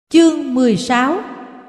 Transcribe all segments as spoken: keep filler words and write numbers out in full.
Chương mười sáu.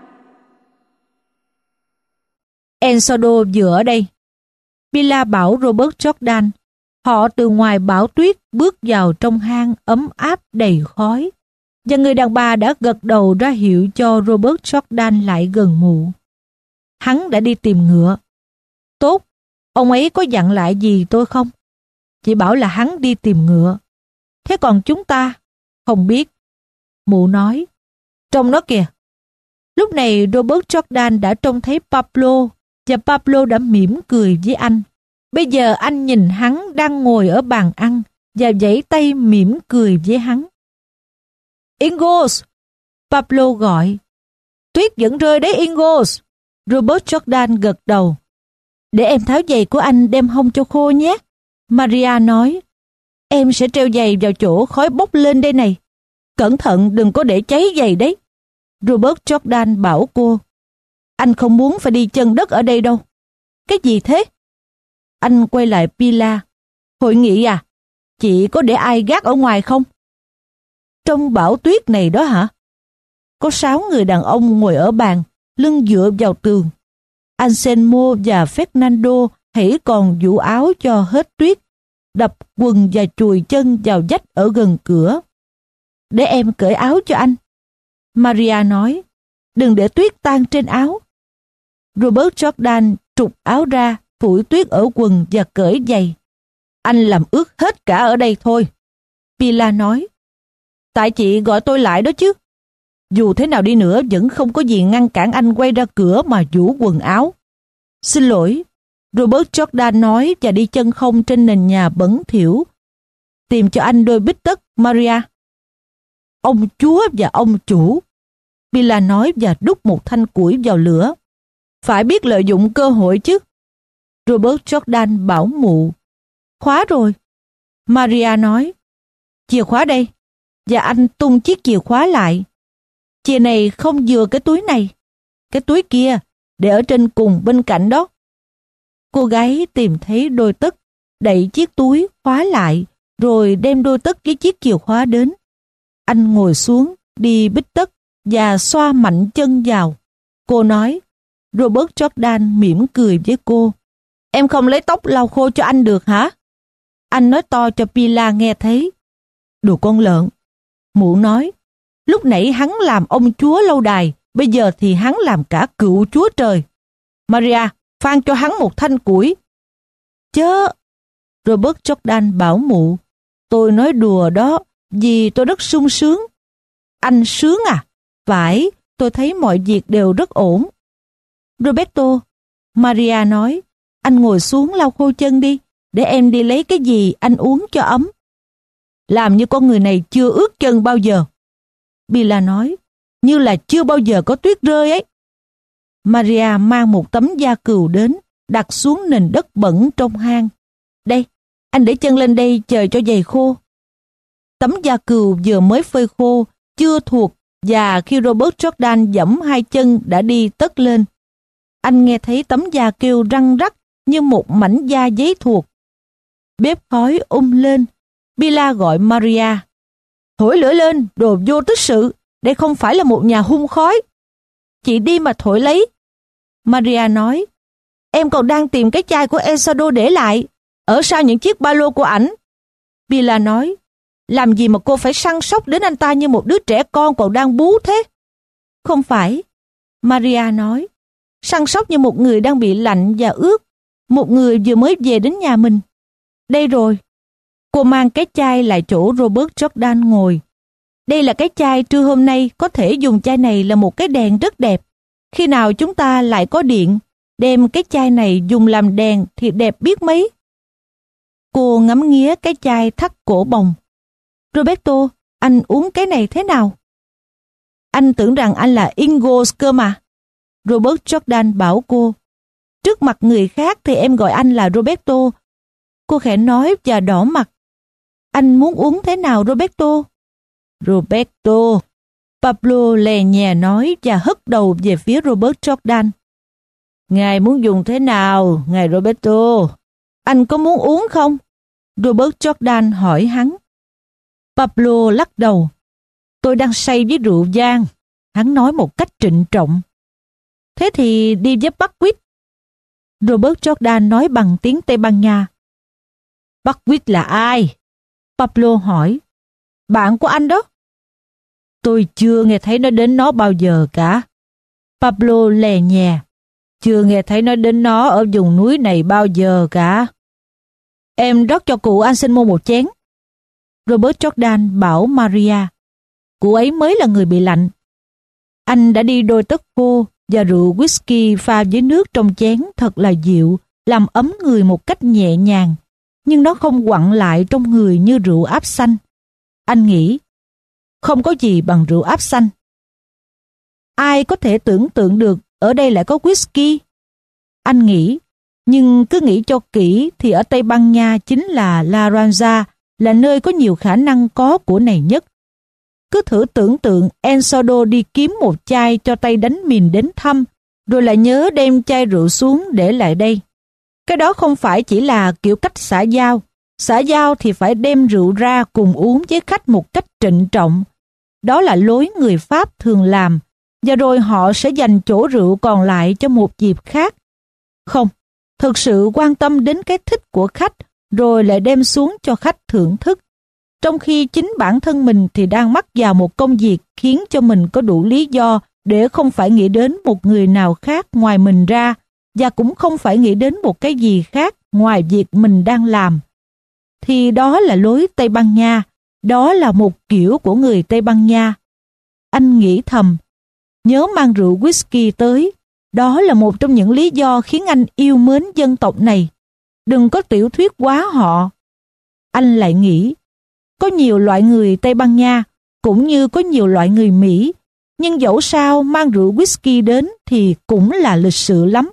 Ensodo vừa ở đây. Pila bảo Robert Jordan. Họ từ ngoài bão tuyết bước vào trong hang ấm áp đầy khói. Và người đàn bà đã gật đầu ra hiệu cho Robert Jordan lại gần mụ. Hắn đã đi tìm ngựa. Tốt, ông ấy có dặn lại gì tôi không? Chỉ bảo là hắn đi tìm ngựa. Thế còn chúng ta? Không biết. Mụ nói. Trông nó kìa. Lúc này Robert Jordan đã trông thấy Pablo và Pablo đã mỉm cười với anh. Bây giờ anh nhìn hắn đang ngồi ở bàn ăn và vẫy tay mỉm cười với hắn. Ingos! Pablo gọi. Tuyết vẫn rơi đấy Ingos! Robert Jordan gật đầu. Để em tháo giày của anh đem hông cho khô nhé. Maria nói. Em sẽ treo giày vào chỗ khói bốc lên đây này. Cẩn thận đừng có để cháy giày đấy. Robert Jordan bảo cô. Anh không muốn phải đi chân đất ở đây đâu. Cái gì thế? Anh quay lại Pila. Hội nghị à? Chị có để ai gác ở ngoài không? Trong bão tuyết này đó hả? Có sáu người đàn ông ngồi ở bàn, lưng dựa vào tường. Anselmo và Fernando hãy còn vũ áo cho hết tuyết, đập quần và chùi chân vào vách ở gần cửa. Để em cởi áo cho anh. Maria nói, đừng để tuyết tan trên áo. Robert Jordan trục áo ra, phủi tuyết ở quần và cởi giày. Anh làm ướt hết cả ở đây thôi. Pila nói, tại chị gọi tôi lại đó chứ. Dù thế nào đi nữa vẫn không có gì ngăn cản anh quay ra cửa mà vũ quần áo. Xin lỗi, Robert Jordan nói và đi chân không trên nền nhà bẩn thỉu. Tìm cho anh đôi bít tất, Maria. Ông chúa và ông chủ. Pila nói và đút một thanh củi vào lửa. Phải biết lợi dụng cơ hội chứ. Robert Jordan bảo mụ. Khóa rồi. Maria nói. Chìa khóa đây. Và anh tung chiếc chìa khóa lại. Chìa này không vừa cái túi này. Cái túi kia để ở trên cùng bên cạnh đó. Cô gái tìm thấy đôi tất, đẩy chiếc túi khóa lại, rồi đem đôi tất với chiếc chìa khóa đến. Anh ngồi xuống, đi bít tất và xoa mạnh chân vào. Cô nói. Robert Jordan mỉm cười với cô. Em không lấy tóc lau khô cho anh được hả? Anh nói to cho Pila nghe thấy. Đồ con lợn. Mụ nói. Lúc nãy hắn làm ông chúa lâu đài, bây giờ thì hắn làm cả cựu chúa trời. Maria, phan cho hắn một thanh củi. Chớ. Robert Jordan bảo mụ. Tôi nói đùa đó, vì tôi rất sung sướng. Anh sướng à? Phải, tôi thấy mọi việc đều rất ổn. Roberto, Maria nói, anh ngồi xuống lau khô chân đi, để em đi lấy cái gì anh uống cho ấm. Làm như con người này chưa ướt chân bao giờ. Pila nói, như là chưa bao giờ có tuyết rơi ấy. Maria mang một tấm da cừu đến, đặt xuống nền đất bẩn trong hang. Đây, anh để chân lên đây chờ cho giày khô. Tấm da cừu vừa mới phơi khô, chưa thuộc, và khi Robert Jordan giẫm hai chân đã đi tất lên. Anh nghe thấy tấm da kêu răng rắc như một mảnh da giấy thuộc. Bếp khói um lên. Pila gọi Maria. Thổi lửa lên, đồ vô tích sự. Đây không phải là một nhà hun khói. Chị đi mà thổi lấy. Maria nói. Em còn đang tìm cái chai của Ensodo để lại. Ở sau những chiếc ba lô của ảnh. Pila nói. Làm gì mà cô phải săn sóc đến anh ta như một đứa trẻ con còn đang bú thế? Không phải. Maria nói. Săn sóc như một người đang bị lạnh và ướt. Một người vừa mới về đến nhà mình. Đây rồi. Cô mang cái chai lại chỗ Robert Jordan ngồi. Đây là cái chai trưa hôm nay, có thể dùng chai này là một cái đèn rất đẹp. Khi nào chúng ta lại có điện, đem cái chai này dùng làm đèn thì đẹp biết mấy. Cô ngắm nghía cái chai thắt cổ bồng. Roberto, anh uống cái này thế nào? Anh tưởng rằng anh là Ingos cơ mà. Robert Jordan bảo cô. Trước mặt người khác thì em gọi anh là Roberto. Cô khẽ nói và đỏ mặt. Anh muốn uống thế nào Roberto? Roberto. Pablo lè nhè nói và hất đầu về phía Robert Jordan. Ngài muốn dùng thế nào, ngài Roberto? Anh có muốn uống không? Robert Jordan hỏi hắn. Pablo lắc đầu. Tôi đang say với rượu vang. Hắn nói một cách trịnh trọng. Thế thì đi với Buckwheat. Robert Jordan nói bằng tiếng Tây Ban Nha. Buckwheat là ai? Pablo hỏi. Bạn của anh đó. Tôi chưa nghe thấy nói đến nó bao giờ cả. Pablo lè nhè. Chưa nghe thấy nói đến nó ở vùng núi này bao giờ cả. Em rót cho cụ Anselmo một chén. Robert Jordan bảo Maria. Cụ ấy mới là người bị lạnh. Anh đã đi đôi tất khô và rượu whisky pha với nước trong chén thật là dịu, làm ấm người một cách nhẹ nhàng, nhưng nó không quặn lại trong người như rượu áp xanh. Anh nghĩ, không có gì bằng rượu áp xanh. Ai có thể tưởng tượng được ở đây lại có whisky? Anh nghĩ, nhưng cứ nghĩ cho kỹ thì ở Tây Ban Nha chính là La Ranja, là nơi có nhiều khả năng có của này nhất. Cứ thử tưởng tượng Ensodo đi kiếm một chai cho tay đánh mìn đến thăm, rồi lại nhớ đem chai rượu xuống để lại đây. Cái đó không phải chỉ là kiểu cách xã giao. Xã giao thì phải đem rượu ra cùng uống với khách một cách trịnh trọng. Đó là lối người Pháp thường làm, và rồi họ sẽ dành chỗ rượu còn lại cho một dịp khác. Không, thực sự quan tâm đến cái thích của khách, rồi lại đem xuống cho khách thưởng thức. Trong khi chính bản thân mình thì đang mắc vào một công việc khiến cho mình có đủ lý do để không phải nghĩ đến một người nào khác ngoài mình ra, và cũng không phải nghĩ đến một cái gì khác ngoài việc mình đang làm. Thì đó là lối Tây Ban Nha, đó là một kiểu của người Tây Ban Nha. Anh nghĩ thầm, nhớ mang rượu whisky tới, đó là một trong những lý do khiến anh yêu mến dân tộc này. Đừng có tiểu thuyết quá họ. Anh lại nghĩ, có nhiều loại người Tây Ban Nha, cũng như có nhiều loại người Mỹ, nhưng dẫu sao mang rượu whisky đến thì cũng là lịch sự lắm.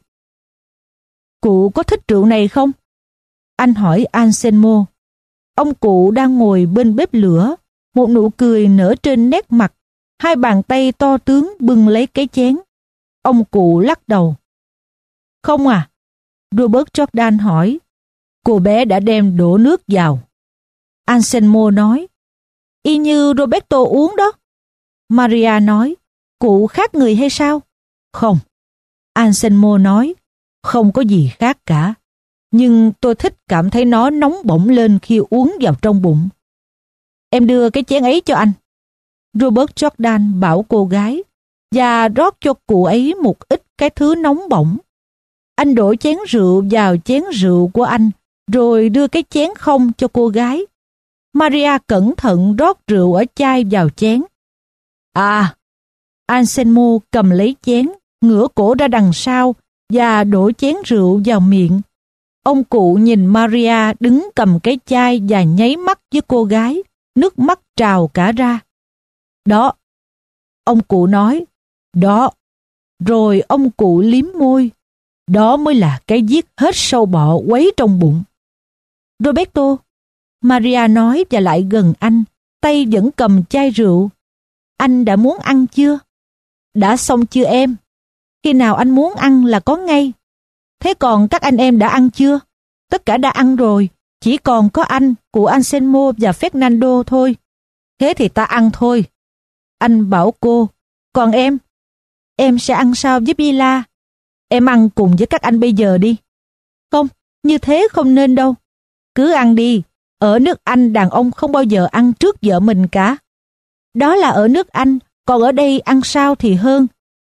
Cụ có thích rượu này không? Anh hỏi Anselmo. Ông cụ đang ngồi bên bếp lửa, một nụ cười nở trên nét mặt, hai bàn tay to tướng bưng lấy cái chén. Ông cụ lắc đầu. Không à? Robert Jordan hỏi. Cô bé đã đem đổ nước vào. Anselmo nói. Y như Roberto uống đó. Maria nói. Cụ khác người hay sao? Không. Anselmo nói. Không có gì khác cả. Nhưng tôi thích cảm thấy nó nóng bỏng lên khi uống vào trong bụng. Em đưa cái chén ấy cho anh. Robert Jordan bảo cô gái, và rót cho cụ ấy một ít cái thứ nóng bỏng. Anh đổ chén rượu vào chén rượu của anh, rồi đưa cái chén không cho cô gái. Maria cẩn thận rót rượu ở chai vào chén. À, Anselmo cầm lấy chén, ngửa cổ ra đằng sau và đổ chén rượu vào miệng. Ông cụ nhìn Maria đứng cầm cái chai và nháy mắt với cô gái, nước mắt trào cả ra. Đó, ông cụ nói, đó. Rồi ông cụ liếm môi. Đó mới là cái giết hết sâu bọ quấy trong bụng. Roberto, Maria nói và lại gần anh, tay vẫn cầm chai rượu. Anh đã muốn ăn chưa? Đã xong chưa em? Khi nào anh muốn ăn là có ngay. Thế còn các anh em đã ăn chưa? Tất cả đã ăn rồi, chỉ còn có anh, cụ Anselmo và Fernando thôi. Thế thì ta ăn thôi. Anh bảo cô, còn em? Em sẽ ăn sao với Bila? Em ăn cùng với các anh bây giờ đi. Không, như thế không nên đâu. Cứ ăn đi, ở nước Anh đàn ông không bao giờ ăn trước vợ mình cả. Đó là ở nước Anh, còn ở đây ăn sao thì hơn.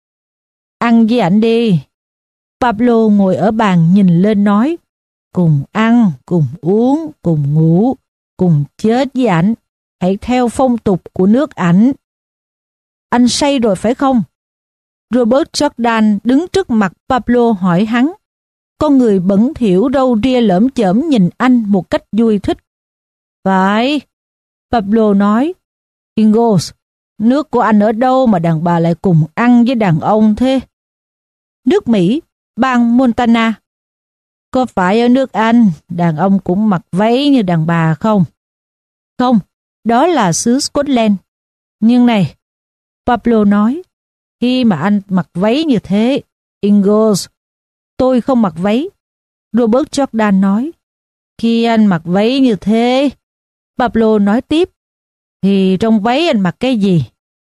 Ăn với ảnh đi. Pablo ngồi ở bàn nhìn lên nói, cùng ăn, cùng uống, cùng ngủ, cùng chết với ảnh. Hãy theo phong tục của nước ảnh. Anh say rồi phải không? Robert Jordan đứng trước mặt Pablo hỏi hắn. Con người bẩn thỉu râu ria lởm chởm nhìn anh một cách vui thích. Phải, Pablo nói. Ingos, nước của anh ở đâu mà đàn bà lại cùng ăn với đàn ông thế? Nước Mỹ, bang Montana. Có phải ở nước Anh, đàn ông cũng mặc váy như đàn bà không? Không, đó là xứ Scotland. Nhưng này, Pablo nói, khi mà anh mặc váy như thế, Ingos, tôi không mặc váy. Robert Jordan nói, khi anh mặc váy như thế, Pablo nói tiếp, thì trong váy anh mặc cái gì?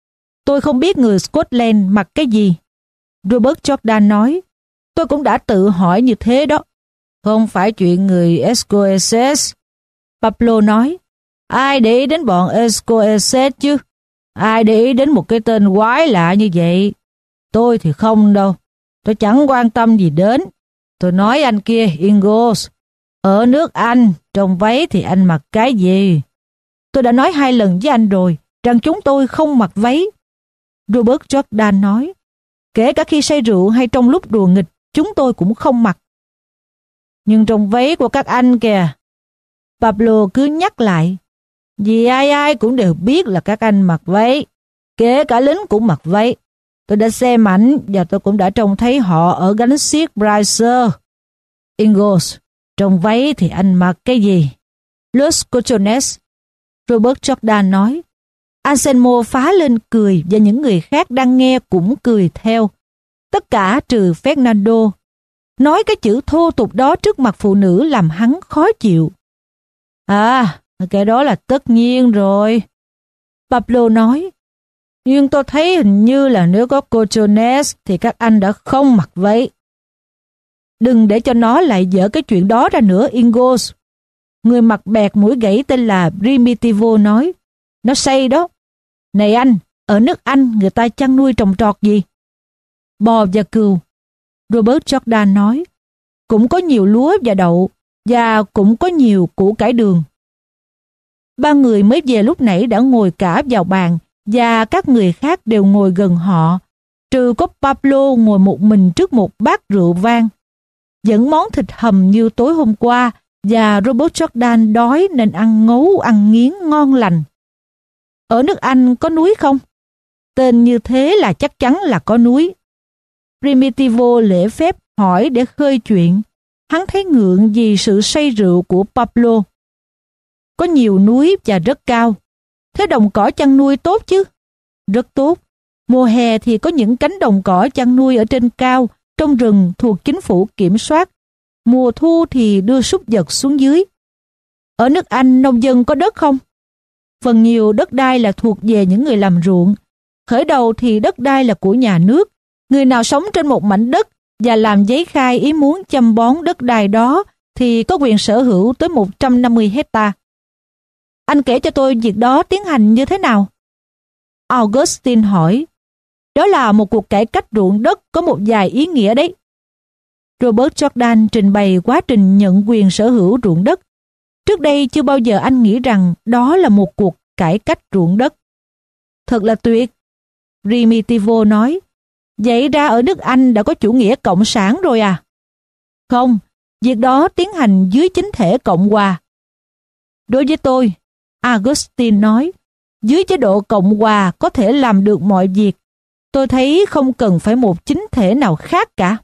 Tôi không biết người Scotland mặc cái gì. Robert Jordan nói, tôi cũng đã tự hỏi như thế đó. Không phải chuyện người Escocese. Pablo nói, ai để ý đến bọn Escocese chứ? Ai để ý đến một cái tên quái lạ như vậy? Tôi thì không đâu. Tôi chẳng quan tâm gì đến. Tôi nói anh kia, Ingalls, ở nước Anh, trong váy thì anh mặc cái gì? Tôi đã nói hai lần với anh rồi, rằng chúng tôi không mặc váy. Robert Jordan nói, kể cả khi say rượu hay trong lúc đùa nghịch, chúng tôi cũng không mặc. Nhưng trong váy của các anh kìa. Pablo cứ nhắc lại, vì ai ai cũng đều biết là các anh mặc váy, kể cả lính cũng mặc váy. Tôi đã xem ảnh và tôi cũng đã trông thấy họ ở gánh xiếc Bricer. Ingalls, trong váy thì anh mặc cái gì? Los Cochones. Robert Jordan nói. Anselmo phá lên cười và những người khác đang nghe cũng cười theo. Tất cả trừ Fernando. Nói cái chữ thô tục đó trước mặt phụ nữ làm hắn khó chịu. À, cái đó là tất nhiên rồi. Pablo nói. Nhưng tôi thấy hình như là nếu có Cochones thì các anh đã không mặc váy. Đừng để cho nó lại dở cái chuyện đó ra nữa, Ingalls. Người mặc bẹt mũi gãy tên là Primitivo nói. Nó say đó. Này anh, ở nước Anh người ta chăn nuôi trồng trọt gì? Bò và cừu. Robert Jordan nói. Cũng có nhiều lúa và đậu, và cũng có nhiều củ cải đường. Ba người mới về lúc nãy đã ngồi cả vào bàn, và các người khác đều ngồi gần họ, trừ có Pablo ngồi một mình trước một bát rượu vang. Vẫn món thịt hầm như tối hôm qua, và Robert Jordan đói nên ăn ngấu ăn nghiến ngon lành. Ở nước Anh có núi không? Tên như thế là chắc chắn là có núi. Primitivo lễ phép hỏi để khơi chuyện. Hắn thấy ngượng vì sự say rượu của Pablo. Có nhiều núi và rất cao. Thế đồng cỏ chăn nuôi tốt chứ? Rất tốt. Mùa hè thì có những cánh đồng cỏ chăn nuôi ở trên cao, trong rừng thuộc chính phủ kiểm soát. Mùa thu thì đưa súc vật xuống dưới. Ở nước Anh nông dân có đất không? Phần nhiều đất đai là thuộc về những người làm ruộng. Khởi đầu thì đất đai là của nhà nước. Người nào sống trên một mảnh đất và làm giấy khai ý muốn chăm bón đất đai đó thì có quyền sở hữu tới một trăm năm mươi hecta. Anh kể cho tôi việc đó tiến hành như thế nào? Augustine hỏi. Đó là một cuộc cải cách ruộng đất có một vài ý nghĩa đấy. Robert Jordan trình bày quá trình nhận quyền sở hữu ruộng đất. Trước đây chưa bao giờ anh nghĩ rằng đó là một cuộc cải cách ruộng đất. Thật là tuyệt. Primitivo nói. Vậy ra ở nước Anh đã có chủ nghĩa cộng sản rồi à? Không, việc đó tiến hành dưới chính thể Cộng hòa. Đối với tôi, Augustine nói, dưới chế độ Cộng hòa có thể làm được mọi việc. Tôi thấy không cần phải một chính thể nào khác cả.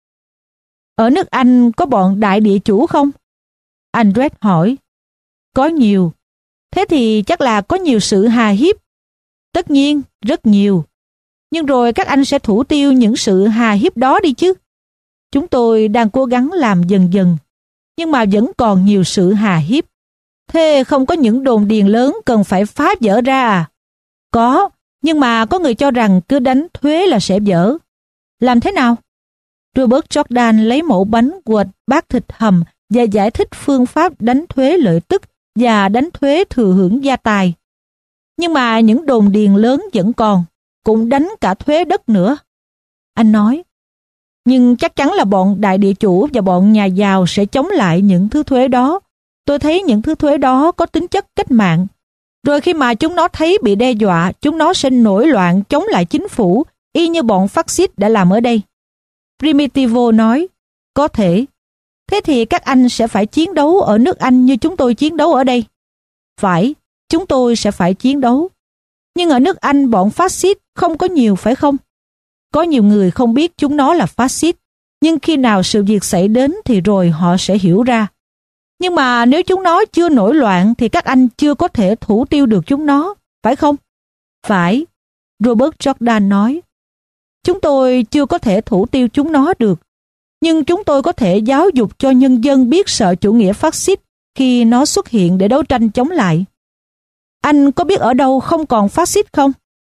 Ở nước Anh có bọn đại địa chủ không? Andres hỏi. Có nhiều. Thế thì chắc là có nhiều sự hà hiếp. Tất nhiên, rất nhiều. Nhưng rồi các anh sẽ thủ tiêu những sự hà hiếp đó đi chứ. Chúng tôi đang cố gắng làm dần dần, nhưng mà vẫn còn nhiều sự hà hiếp. Thế không có những đồn điền lớn cần phải phá vỡ ra à? Có, nhưng mà có người cho rằng cứ đánh thuế là sẽ vỡ. Làm thế nào? Robert Jordan lấy mẫu bánh quệt bát thịt hầm và giải thích phương pháp đánh thuế lợi tức và đánh thuế thừa hưởng gia tài. Nhưng mà những đồn điền lớn vẫn còn, cũng đánh cả thuế đất nữa. Anh nói, nhưng chắc chắn là bọn đại địa chủ và bọn nhà giàu sẽ chống lại những thứ thuế đó. Tôi thấy những thứ thuế đó có tính chất cách mạng. Rồi khi mà chúng nó thấy bị đe dọa, chúng nó sẽ nổi loạn chống lại chính phủ, y như bọn phát xít đã làm ở đây. Primitivo nói, có thể. Thế thì các anh sẽ phải chiến đấu ở nước Anh như chúng tôi chiến đấu ở đây. Phải, chúng tôi sẽ phải chiến đấu. Nhưng ở nước Anh bọn phát xít không có nhiều phải không? Có nhiều người không biết chúng nó là phát xít, nhưng khi nào sự việc xảy đến thì rồi họ sẽ hiểu ra. Nhưng mà nếu chúng nó chưa nổi loạn thì các anh chưa có thể thủ tiêu được chúng nó, phải không? Phải, Robert Jordan nói. Chúng tôi chưa có thể thủ tiêu chúng nó được, nhưng chúng tôi có thể giáo dục cho nhân dân biết sợ chủ nghĩa phát xít khi nó xuất hiện để đấu tranh chống lại. Anh có biết ở đâu không còn phát xít không?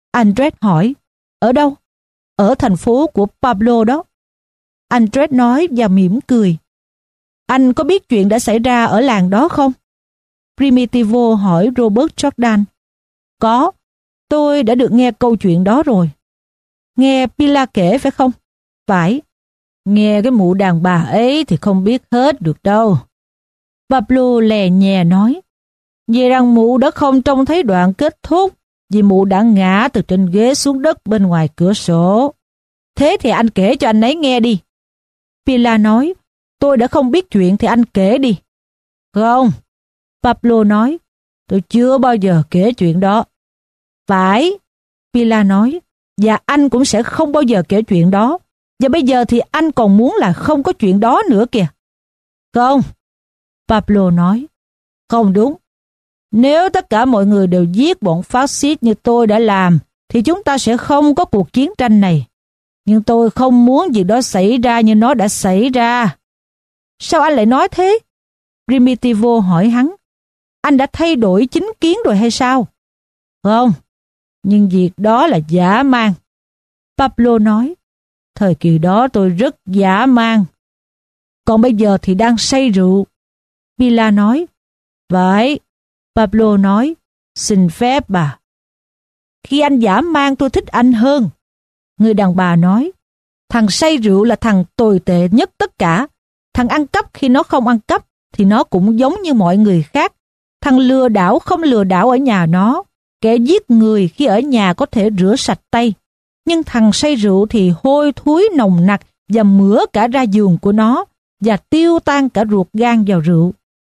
Andres hỏi. Ở đâu? Ở thành phố của Pablo đó. Andres nói và mỉm cười. Anh có biết chuyện đã xảy ra ở làng đó không? Primitivo hỏi Robert Jordan. Có, tôi đã được nghe câu chuyện đó rồi. Nghe Pilar kể phải không? Phải. Nghe cái mụ đàn bà ấy thì không biết hết được đâu. Pablo lè nhè nói. Vì rằng mụ đã không trông thấy đoạn kết thúc, vì mụ đã ngã từ trên ghế xuống đất bên ngoài cửa sổ. Thế thì anh kể cho anh ấy nghe đi. Pilar nói. Tôi đã không biết chuyện thì anh kể đi. Không. Pablo nói. Tôi chưa bao giờ kể chuyện đó. Phải. Pilar nói. Và anh cũng sẽ không bao giờ kể chuyện đó. Và bây giờ thì anh còn muốn là không có chuyện đó nữa kìa. Không. Pablo nói. Không đúng. Nếu tất cả mọi người đều giết bọn phát xít như tôi đã làm, thì chúng ta sẽ không có cuộc chiến tranh này. Nhưng tôi không muốn việc đó xảy ra như nó đã xảy ra. Sao anh lại nói thế? Primitivo hỏi hắn. Anh đã thay đổi chính kiến rồi hay sao? Không, nhưng việc đó là dã man. Pablo nói. Thời kỳ đó tôi rất dã man. Còn bây giờ thì đang say rượu. Pilar nói. Vậy. Pablo nói. Xin phép bà. Khi anh dã man tôi thích anh hơn. Người đàn bà nói. Thằng say rượu là thằng tồi tệ nhất tất cả. Thằng ăn cắp khi nó không ăn cắp thì nó cũng giống như mọi người khác. Thằng lừa đảo không lừa đảo ở nhà nó. Kẻ giết người khi ở nhà có thể rửa sạch tay. Nhưng thằng say rượu thì hôi thối nồng nặc và mửa cả ra giường của nó và tiêu tan cả ruột gan vào rượu.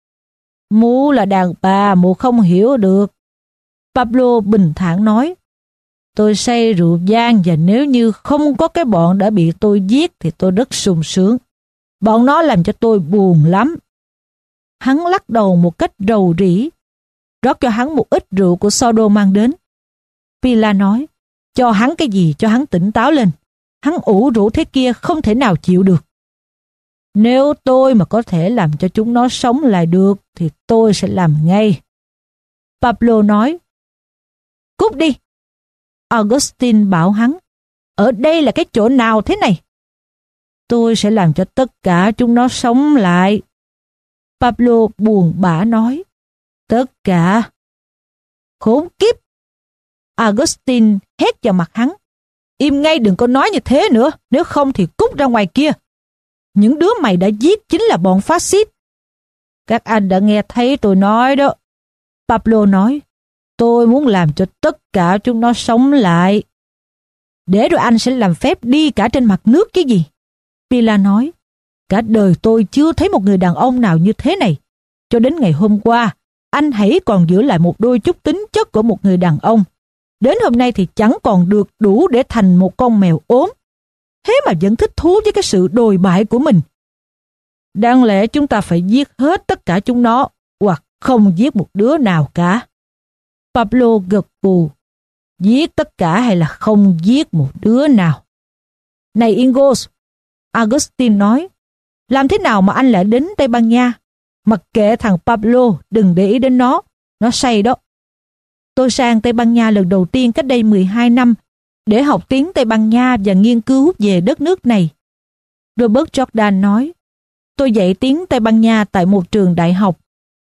Mụ là đàn bà, mụ không hiểu được. Pablo bình thản nói. Tôi say rượu vang và nếu như không có cái bọn đã bị tôi giết thì tôi rất sung sướng. Bọn nó làm cho tôi buồn lắm. Hắn lắc đầu một cách rầu rĩ. Rót cho hắn một ít rượu của Sordo mang đến. Pilar nói. Cho hắn cái gì cho hắn tỉnh táo lên. Hắn ủ rũ thế kia không thể nào chịu được. Nếu tôi mà có thể làm cho chúng nó sống lại được thì tôi sẽ làm ngay. Pablo nói. Cút đi. Augustine bảo hắn. Ở đây là cái chỗ nào thế này? Tôi sẽ làm cho tất cả chúng nó sống lại. Pablo buồn bã nói. Tất cả. Khốn kiếp. Augustine hét vào mặt hắn. Im ngay, đừng có nói như thế nữa, nếu không thì cút ra ngoài kia. Những đứa mày đã giết chính là bọn phát xít. Các anh đã nghe thấy tôi nói đó. Pablo nói. Tôi muốn làm cho tất cả chúng nó sống lại. Để rồi anh sẽ làm phép đi cả trên mặt nước chứ gì. Pilar nói. Cả đời tôi chưa thấy một người đàn ông nào như thế này. Cho đến ngày hôm qua, anh hãy còn giữ lại một đôi chút tính chất của một người đàn ông. Đến hôm nay thì chẳng còn được đủ để thành một con mèo ốm. Thế mà vẫn thích thú với cái sự đồi bại của mình. Đáng lẽ chúng ta phải giết hết tất cả chúng nó, hoặc không giết một đứa nào cả. Pablo gật gù. Giết tất cả hay là không giết một đứa nào? Này Ingos, Agustin nói, làm thế nào mà anh lại đến Tây Ban Nha? Mặc kệ thằng Pablo, đừng để ý đến nó, nó say đó. Tôi sang Tây Ban Nha lần đầu tiên cách đây mười hai năm để học tiếng Tây Ban Nha và nghiên cứu về đất nước này. Robert Jordan nói, tôi dạy tiếng Tây Ban Nha tại một trường đại học.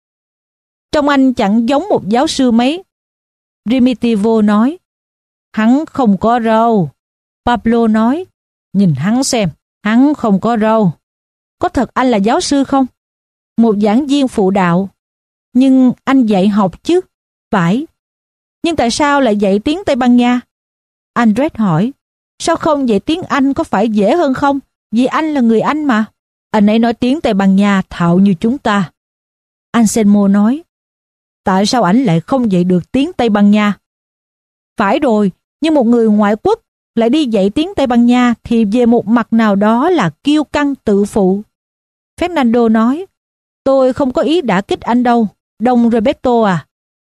Trông anh chẳng giống một giáo sư mấy. Primitivo nói, hắn không có râu. Pablo nói, nhìn hắn xem, hắn không có râu. Có thật anh là giáo sư không? Một giảng viên phụ đạo. Nhưng anh dạy học chứ? Phải. Nhưng tại sao lại dạy tiếng Tây Ban Nha? Andres hỏi, sao không dạy tiếng Anh, có phải dễ hơn không? Vì anh là người Anh mà. Anh ấy nói tiếng Tây Ban Nha thạo như chúng ta. Anselmo nói, tại sao ảnh lại không dạy được tiếng Tây Ban Nha? Phải rồi, nhưng một người ngoại quốc lại đi dạy tiếng Tây Ban Nha thì về một mặt nào đó là kiêu căng tự phụ. Fernando nói, tôi không có ý đả kích anh đâu, Don Roberto à.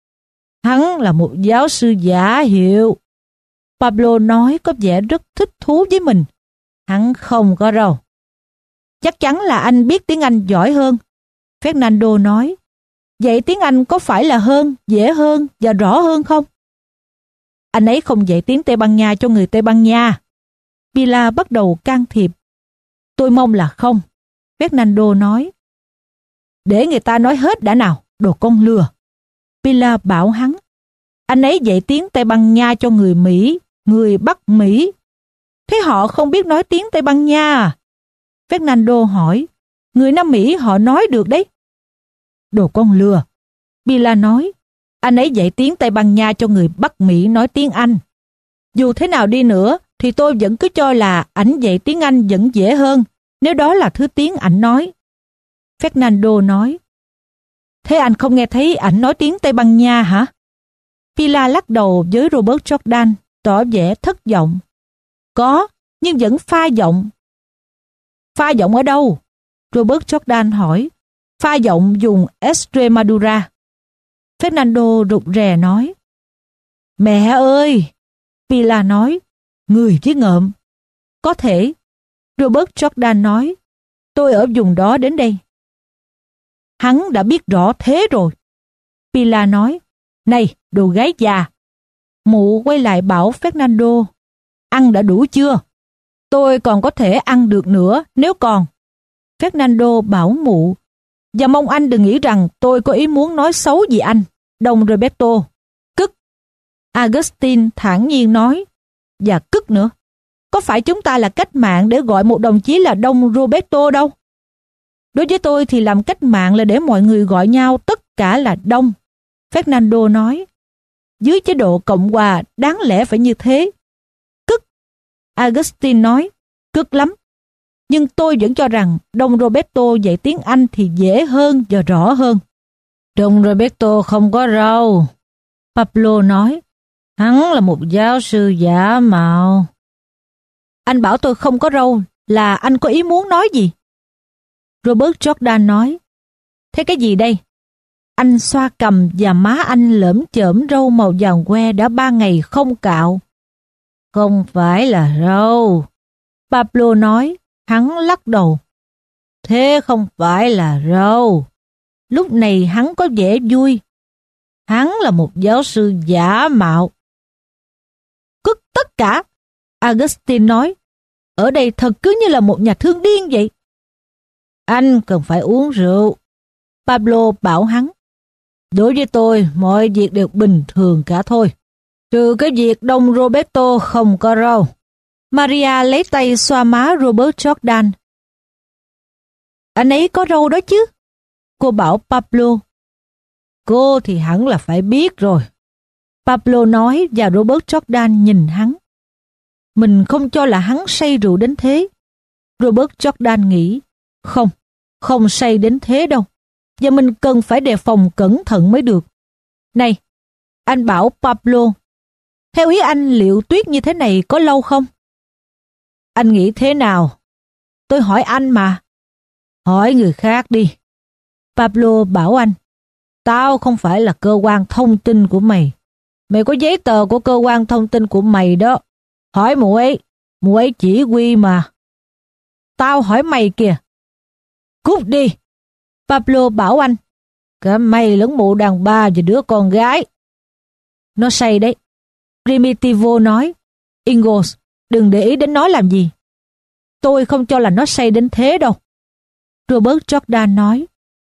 Hắn là một giáo sư giả hiệu. Pablo nói có vẻ rất thích thú với mình. Hắn không có râu. Chắc chắn là anh biết tiếng Anh giỏi hơn. Fernando nói, vậy tiếng Anh có phải là hơn, dễ hơn và rõ hơn không? Anh ấy không dạy tiếng Tây Ban Nha cho người Tây Ban Nha. Pilar bắt đầu can thiệp. Tôi mong là không, Fernando nói. Để người ta nói hết đã nào, đồ con lừa. Pilar bảo hắn. Anh ấy dạy tiếng Tây Ban Nha cho người Mỹ, người Bắc Mỹ. Thế họ không biết nói tiếng Tây Ban Nha à? Fernando hỏi. Người Nam Mỹ họ nói được đấy. Đồ con lừa. Pilar nói. Anh ấy dạy tiếng Tây Ban Nha cho người Bắc Mỹ nói tiếng Anh. Dù thế nào đi nữa, thì tôi vẫn cứ cho là ảnh dạy tiếng Anh vẫn dễ hơn, nếu đó là thứ tiếng ảnh nói. Fernando nói. Thế anh không nghe thấy ảnh nói tiếng Tây Ban Nha hả? Pilar lắc đầu với Robert Jordan, tỏ vẻ thất vọng. Có, nhưng vẫn pha giọng. Pha giọng ở đâu? Robert Jordan hỏi. Pha giọng dùng Extremadura. Fernando rụt rè nói. Mẹ ơi! Pilar nói. Người chứ ngợm. Có thể. Robert Jordan nói. Tôi ở vùng đó đến đây. Hắn đã biết rõ thế rồi. Pilar nói. Này, đồ gái già. Mụ quay lại bảo Fernando. Ăn đã đủ chưa? Tôi còn có thể ăn được nữa nếu còn. Fernando bảo mụ. Và mong anh đừng nghĩ rằng tôi có ý muốn nói xấu gì anh, Don Roberto. Cức. Agustin thản nhiên nói. Và cức nữa. Có phải chúng ta là cách mạng để gọi một đồng chí là Don Roberto đâu? Đối với tôi thì làm cách mạng là để mọi người gọi nhau tất cả là Đông. Fernando nói. Dưới chế độ Cộng hòa đáng lẽ phải như thế. Cức. Agustin nói. Cức lắm. Nhưng tôi vẫn cho rằng Don Roberto dạy tiếng Anh thì dễ hơn và rõ hơn. Don Roberto không có râu. Pablo nói. Hắn là một giáo sư giả mạo. Anh bảo tôi không có râu là anh có ý muốn nói gì? Robert Jordan nói. Thế cái gì đây? Anh xoa cằm và má anh lởm chởm râu màu vàng que đã ba ngày không cạo. Không phải là râu. Pablo nói. Hắn lắc đầu. Thế không phải là râu. Lúc này hắn có vẻ vui. Hắn là một giáo sư giả mạo. Cất tất cả. Agustin nói. Ở đây thật cứ như là một nhà thương điên vậy. Anh cần phải uống rượu. Pablo bảo hắn. Đối với tôi, mọi việc đều bình thường cả thôi. Trừ cái việc Don Roberto không có râu. Maria lấy tay xoa má Robert Jordan. Anh ấy có râu đó chứ? Cô bảo Pablo. Cô thì hẳn là phải biết rồi. Pablo nói và Robert Jordan nhìn hắn. Mình không cho là hắn say rượu đến thế. Robert Jordan nghĩ. Không, không say đến thế đâu. Và mình cần phải đề phòng cẩn thận mới được. Này, anh bảo Pablo. Theo ý anh liệu tuyết như thế này có lâu không? Anh nghĩ thế nào? Tôi hỏi anh mà. Hỏi người khác đi. Pablo bảo anh. Tao không phải là cơ quan thông tin của mày. Mày có giấy tờ của cơ quan thông tin của mày đó. Hỏi mụ ấy. Mụ ấy chỉ huy mà. Tao hỏi mày kìa. Cút đi. Pablo bảo anh. Cả mày lẫn mụ đàn bà và đứa con gái. Nó say đấy. Primitivo nói. Ingos, đừng để ý đến nó làm gì. Tôi không cho là nó say đến thế đâu. Robert Jordan nói.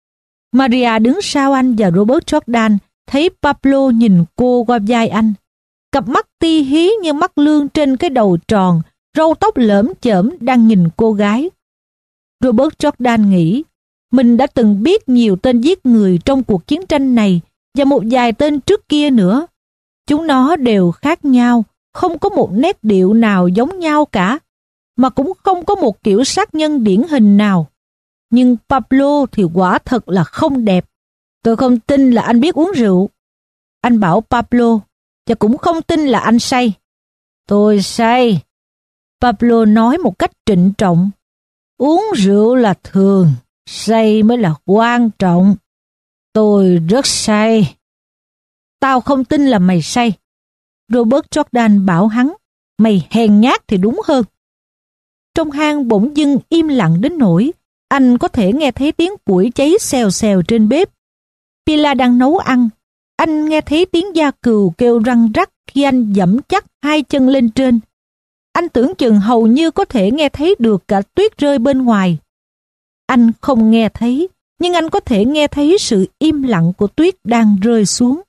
Maria đứng sau anh và Robert Jordan thấy Pablo nhìn cô qua vai anh. Cặp mắt ti hí như mắt lương trên cái đầu tròn, râu tóc lởm chởm đang nhìn cô gái. Robert Jordan nghĩ, mình đã từng biết nhiều tên giết người trong cuộc chiến tranh này và một vài tên trước kia nữa. Chúng nó đều khác nhau, không có một nét điệu nào giống nhau cả, mà cũng không có một kiểu sát nhân điển hình nào. Nhưng Pablo thì quả thật là không đẹp. Tôi không tin là anh biết uống rượu. Anh bảo Pablo, và cũng không tin là anh say. Tôi say. Pablo nói một cách trịnh trọng. Uống rượu là thường, say mới là quan trọng. Tôi rất say. Tao không tin là mày say. Robert Jordan bảo hắn, mày hèn nhát thì đúng hơn. Trong hang bỗng dưng im lặng đến nỗi anh có thể nghe thấy tiếng củi cháy xèo xèo trên bếp. Pilar đang nấu ăn. Anh nghe thấy tiếng gia cừu kêu răng rắc khi anh giẫm chắc hai chân lên trên. Anh tưởng chừng hầu như có thể nghe thấy được cả tuyết rơi bên ngoài. Anh không nghe thấy, nhưng anh có thể nghe thấy sự im lặng của tuyết đang rơi xuống.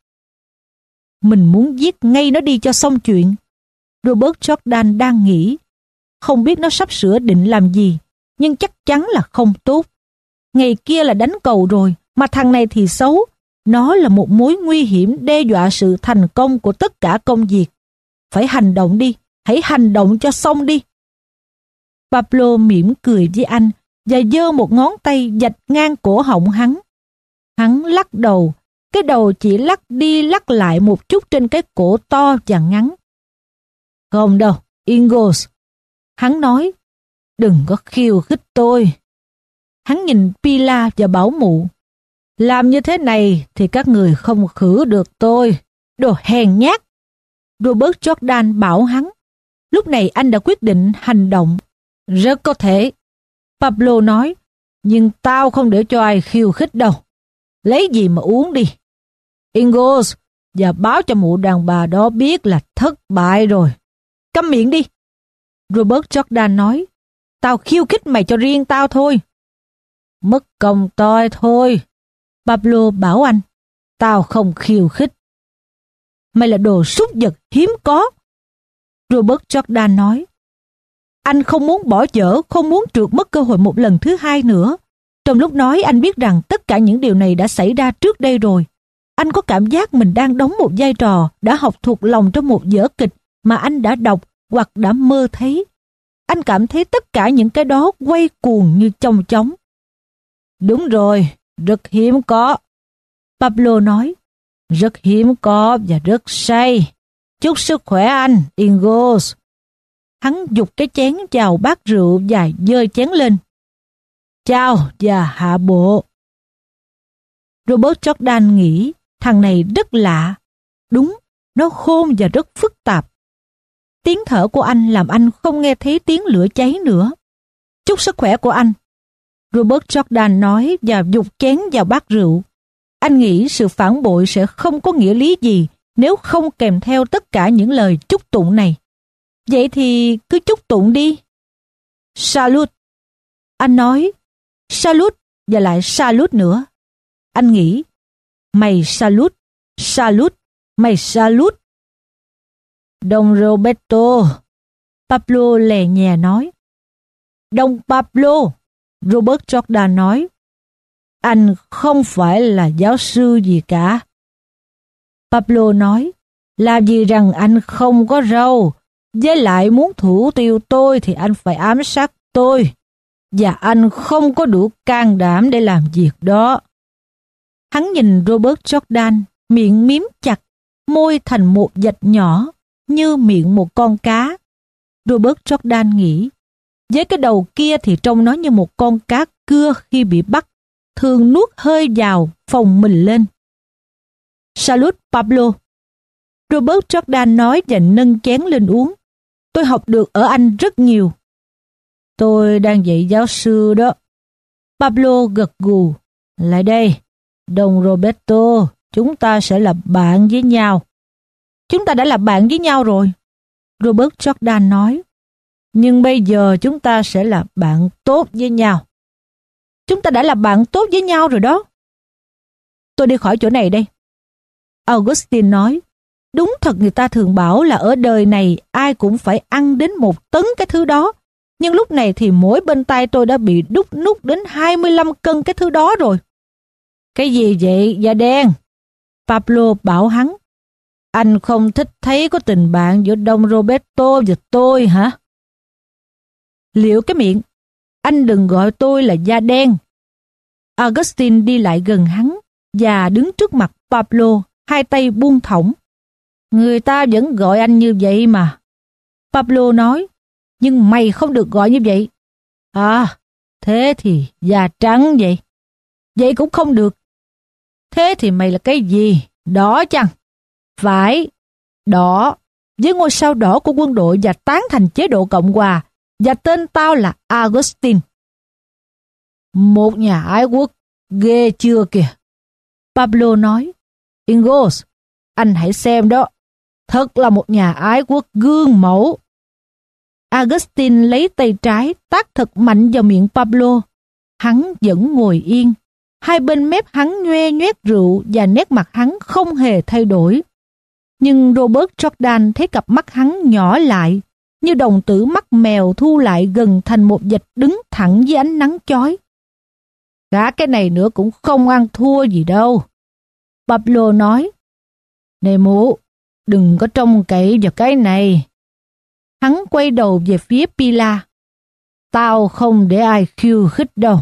Mình muốn giết ngay nó đi cho xong chuyện. Robert Jordan đang nghĩ. Không biết nó sắp sửa định làm gì, nhưng chắc chắn là không tốt. Ngày kia là đánh cầu rồi, mà thằng này thì xấu. Nó là một mối nguy hiểm đe dọa sự thành công của tất cả công việc. Phải hành động đi, hãy hành động cho xong đi. Pablo mỉm cười với anh và giơ một ngón tay vạch ngang cổ họng hắn. Hắn lắc đầu, cái đầu chỉ lắc đi lắc lại một chút trên cái cổ to và ngắn. Không đâu, Ingalls. Hắn nói, đừng có khiêu khích tôi. Hắn nhìn Pila và bảo mụ. Làm như thế này thì các người không khử được tôi. Đồ hèn nhát. Robert Jordan bảo hắn. Lúc này anh đã quyết định hành động. Rất có thể. Pablo nói. Nhưng tao không để cho ai khiêu khích đâu. Lấy gì mà uống đi. Ingalls, và báo cho mụ đàn bà đó biết là thất bại rồi. Câm miệng đi. Robert Jordan nói. Tao khiêu khích mày cho riêng tao thôi. Mất công toi thôi. Pablo bảo anh. Tao không khiêu khích. Mày là đồ súc vật hiếm có. Robert Jordan nói. Anh không muốn bỏ dở, không muốn trượt mất cơ hội một lần thứ hai nữa. Trong lúc nói anh biết rằng tất cả những điều này đã xảy ra trước đây rồi. Anh có cảm giác mình đang đóng một vai trò đã học thuộc lòng trong một vở kịch mà anh đã đọc hoặc đã mơ thấy. Anh cảm thấy tất cả những cái đó quay cuồng như chong chóng. Đúng rồi, rất hiếm có. Pablo nói. Rất hiếm có và rất say. Chúc sức khỏe anh, Ingalls. Hắn giục cái chén chào bát rượu và giơ chén lên. Chào và hạ bộ. Robert Jordan nghĩ thằng này rất lạ. Đúng, nó khôn và rất phức tạp. Tiếng thở của anh làm anh không nghe thấy tiếng lửa cháy nữa. Chúc sức khỏe của anh. Robert Jordan nói và giục chén vào bát rượu. Anh nghĩ sự phản bội sẽ không có nghĩa lý gì nếu không kèm theo tất cả những lời chúc tụng này. Vậy thì cứ chúc tụng đi. Salut. Anh nói salut và lại salut nữa. Anh nghĩ mày salut, salut, mày salut. Don Roberto. Pablo lè nhè nói. Don Pablo. Robert Jordan nói. Anh không phải là giáo sư gì cả. Pablo nói. Làm gì rằng anh không có râu. Với lại muốn thủ tiêu tôi thì anh phải ám sát tôi. Và anh không có đủ can đảm để làm việc đó. Hắn nhìn Robert Jordan, miệng miếm chặt, môi thành một vạch nhỏ, như miệng một con cá. Robert Jordan nghĩ, với cái đầu kia thì trông nó như một con cá cưa khi bị bắt, thường nuốt hơi vào, phồng mình lên. Salut Pablo. Robert Jordan nói và nâng chén lên uống. Tôi học được ở anh rất nhiều. Tôi đang dạy giáo sư đó. Pablo gật gù. Lại đây, Don Roberto, chúng ta sẽ là bạn với nhau. Chúng ta đã là bạn với nhau rồi. Robert Jordan nói. Nhưng bây giờ chúng ta sẽ là bạn tốt với nhau. Chúng ta đã là bạn tốt với nhau rồi đó. Tôi đi khỏi chỗ này đây. Augustine nói. Đúng thật người ta thường bảo là ở đời này ai cũng phải ăn đến một tấn cái thứ đó. Nhưng lúc này thì mỗi bên tay tôi đã bị đút nút đến hai mươi lăm cân cái thứ đó rồi. Cái gì vậy, da đen? Pablo bảo hắn. Anh không thích thấy có tình bạn giữa Don Roberto và tôi hả? Liệu cái miệng, anh đừng gọi tôi là da đen. Augustine đi lại gần hắn và đứng trước mặt Pablo, hai tay buông thõng. Người ta vẫn gọi anh như vậy mà. Pablo nói, nhưng mày không được gọi như vậy. À, thế thì da trắng vậy. Vậy cũng không được. Thế thì mày là cái gì? Đỏ chăng? Phải, đỏ, với ngôi sao đỏ của quân đội và tán thành chế độ Cộng hòa, và tên tao là Augustine. Một nhà ái quốc, ghê chưa kìa. Pablo nói, Ingos, anh hãy xem đó. Thật là một nhà ái quốc gương mẫu. Augustine lấy tay trái tát thật mạnh vào miệng Pablo. Hắn vẫn ngồi yên. Hai bên mép hắn nhoe nhoét rượu và nét mặt hắn không hề thay đổi. Nhưng Robert Jordan thấy cặp mắt hắn nhỏ lại, như đồng tử mắt mèo thu lại gần thành một vệt đứng thẳng dưới ánh nắng chói. Cả cái này nữa cũng không ăn thua gì đâu. Pablo nói, này mụ, đừng có trông cậy vào cái này. Hắn quay đầu về phía Pilar. Tao không để ai khiêu khích đâu.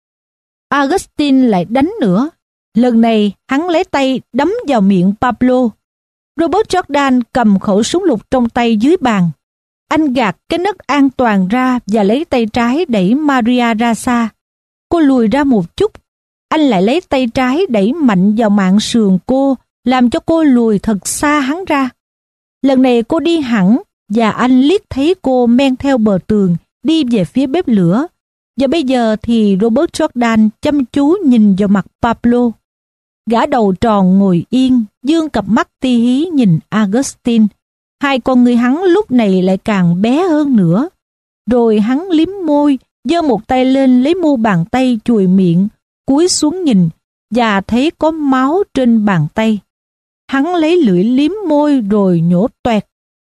Augustine lại đánh nữa. Lần này hắn lấy tay đấm vào miệng Pablo. Robert Jordan cầm khẩu súng lục trong tay dưới bàn. Anh gạt cái nấc an toàn ra và lấy tay trái đẩy Maria ra xa. Cô lùi ra một chút. Anh lại lấy tay trái đẩy mạnh vào mạng sườn cô, làm cho cô lùi thật xa hắn ra. Lần này cô đi hẳn và anh liếc thấy cô men theo bờ tường đi về phía bếp lửa. Và bây giờ thì Robert Jordan chăm chú nhìn vào mặt Pablo. Gã đầu tròn ngồi yên, dương cặp mắt ti hí nhìn Augustine. Hai con người hắn lúc này lại càng bé hơn nữa. Rồi hắn liếm môi, giơ một tay lên lấy mu bàn tay chùi miệng, cúi xuống nhìn và thấy có máu trên bàn tay. Hắn lấy lưỡi liếm môi rồi nhổ toẹt.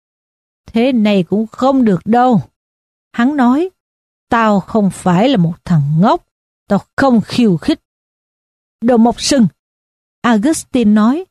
Thế này cũng không được đâu. Hắn nói, tao không phải là một thằng ngốc, tao không khiêu khích. Đồ mọc sừng, Augustine nói.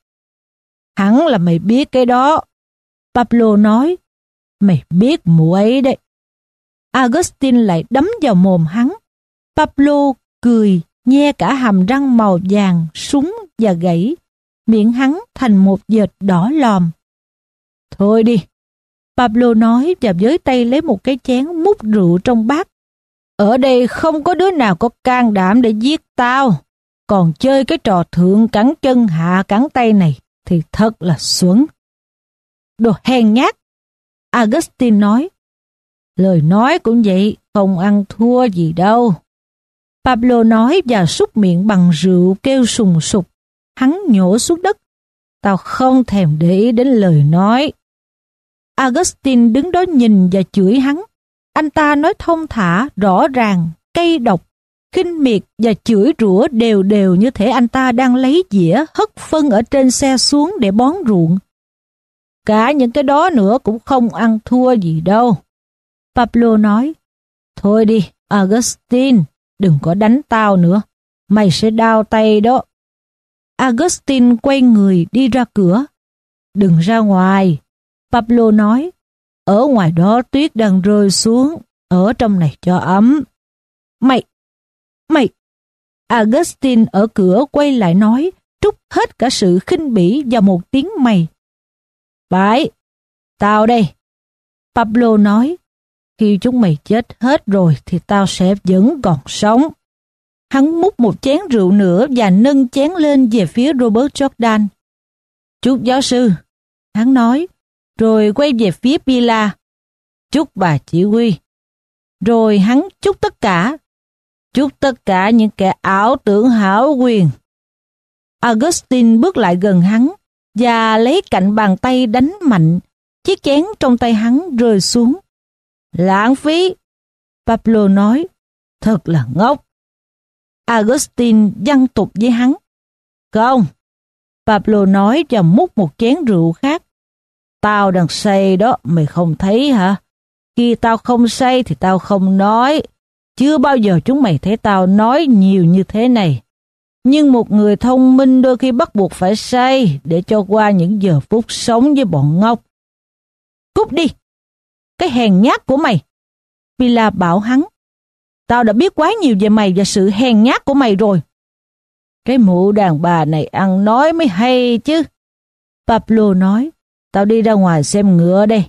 Hẳn là mày biết cái đó. Pablo nói, mày biết mụ ấy đấy. Augustine lại đấm vào mồm hắn. Pablo cười, nhe cả hàm răng màu vàng, súng và gãy. Miệng hắn thành một vệt đỏ lòm. Thôi đi, Pablo nói và với tay lấy một cái chén múc rượu trong bát. Ở đây không có đứa nào có can đảm để giết tao. Còn chơi cái trò thượng cẳng chân hạ cẳng tay này thì thật là xuẩn. Đồ hèn nhát, Augustine nói. Lời nói cũng vậy, không ăn thua gì đâu. Pablo nói và súc miệng bằng rượu kêu sùng sục. Hắn nhổ xuống đất. Tao không thèm để ý đến lời nói. Augustine đứng đó nhìn và chửi hắn. Anh ta nói thông thả, rõ ràng, cay độc, khinh miệt và chửi rủa đều đều như thể anh ta đang lấy dĩa hất phân ở trên xe xuống để bón ruộng. Cả những cái đó nữa cũng không ăn thua gì đâu. Pablo nói, thôi đi, Augustine, đừng có đánh tao nữa, mày sẽ đau tay đó. Augustine quay người đi ra cửa. Đừng ra ngoài, Pablo nói, ở ngoài đó tuyết đang rơi xuống, ở trong này cho ấm. Mày, mày, Augustine ở cửa quay lại nói, trút hết cả sự khinh bỉ vào một tiếng mày. Phải, tao đây. Pablo nói, khi chúng mày chết hết rồi thì tao sẽ vẫn còn sống. Hắn múc một chén rượu nữa và nâng chén lên về phía Robert Jordan. Chúc giáo sư, hắn nói, rồi quay về phía Pilar. Chúc bà chỉ huy. Rồi hắn chúc tất cả. Chúc tất cả những kẻ ảo tưởng hão quyền. Augustine bước lại gần hắn và lấy cạnh bàn tay đánh mạnh. Chiếc chén trong tay hắn rơi xuống. Lãng phí, Pablo nói, thật là ngốc. Augustine văng tục với hắn. Không, Pablo nói và múc một chén rượu khác. Tao đang say đó, mày không thấy hả? Khi tao không say thì tao không nói. Chưa bao giờ chúng mày thấy tao nói nhiều như thế này. Nhưng một người thông minh đôi khi bắt buộc phải say để cho qua những giờ phút sống với bọn ngốc. Cút đi, cái hèn nhát của mày. Pilar bảo hắn. Tao đã biết quá nhiều về mày và sự hèn nhát của mày rồi. Cái mụ đàn bà này ăn nói mới hay chứ. Pablo nói. Tao đi ra ngoài xem ngựa đây.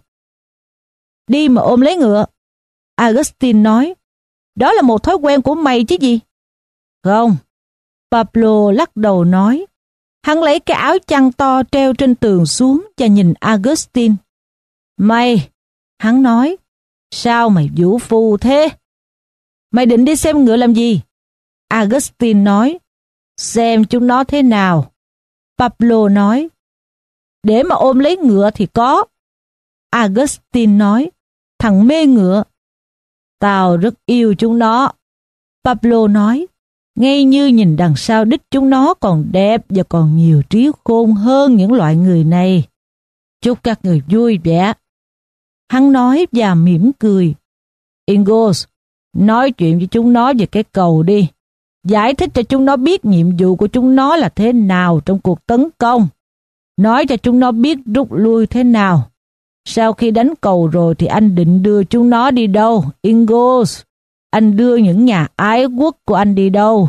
Đi mà ôm lấy ngựa. Augustine nói. Đó là một thói quen của mày chứ gì. Không. Pablo lắc đầu nói. Hắn lấy cái áo chăn to treo trên tường xuống và nhìn Augustine. Mày, hắn nói, sao mày vũ phu thế? Mày định đi xem ngựa làm gì? Augustine nói, xem chúng nó thế nào. Pablo nói. Để mà ôm lấy ngựa thì có. Agustin nói. Thằng mê ngựa. Tao rất yêu chúng nó. Pablo nói. Ngay như nhìn đằng sau đích chúng nó còn đẹp và còn nhiều trí khôn hơn những loại người này. Chúc các người vui vẻ. Hắn nói và mỉm cười. Ingos, nói chuyện với chúng nó về cái cầu đi. Giải thích cho chúng nó biết nhiệm vụ của chúng nó là thế nào trong cuộc tấn công. Nói cho chúng nó biết rút lui thế nào. Sau khi đánh cầu rồi thì anh định đưa chúng nó đi đâu? Ingos, anh đưa những nhà ái quốc của anh đi đâu?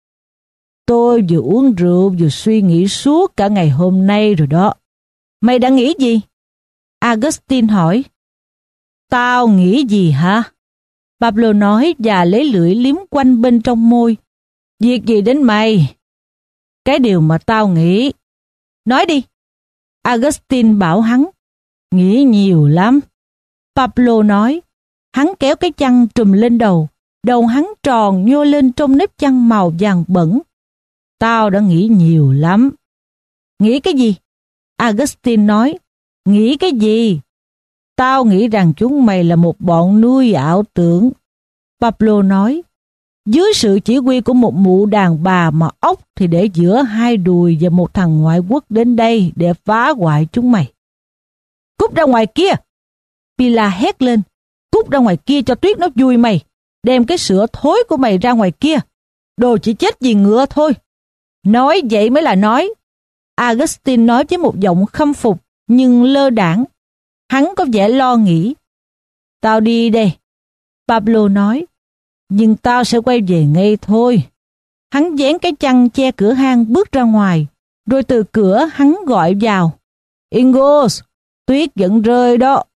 Tôi vừa uống rượu vừa suy nghĩ suốt cả ngày hôm nay rồi đó. Mày đã nghĩ gì? Agustin hỏi. Tao nghĩ gì hả? Pablo nói và lấy lưỡi liếm quanh bên trong môi. Việc gì đến mày? Cái điều mà tao nghĩ. Nói đi. Agustin bảo hắn. Nghĩ nhiều lắm. Pablo nói. Hắn kéo cái chăn trùm lên đầu. Đầu hắn tròn nhô lên trong nếp chăn màu vàng bẩn. Tao đã nghĩ nhiều lắm. Nghĩ cái gì? Agustin nói. Nghĩ cái gì? Tao nghĩ rằng chúng mày là một bọn nuôi ảo tưởng. Pablo nói. Dưới sự chỉ huy của một mụ đàn bà mà ốc thì để giữa hai đùi và một thằng ngoại quốc đến đây để phá hoại chúng mày. Cút ra ngoài kia! Pila hét lên. Cút ra ngoài kia cho tuyết nó vui mày. Đem cái sữa thối của mày ra ngoài kia. Đồ chỉ chết vì ngựa thôi. Nói vậy mới là nói. Agustin nói với một giọng khâm phục nhưng lơ đãng. Hắn có vẻ lo nghĩ. Tao đi đây. Pablo nói. Nhưng tao sẽ quay về ngay thôi. Hắn dán cái chăn che cửa hang bước ra ngoài. Rồi từ cửa hắn gọi vào. Ingos, tuyết vẫn rơi đó.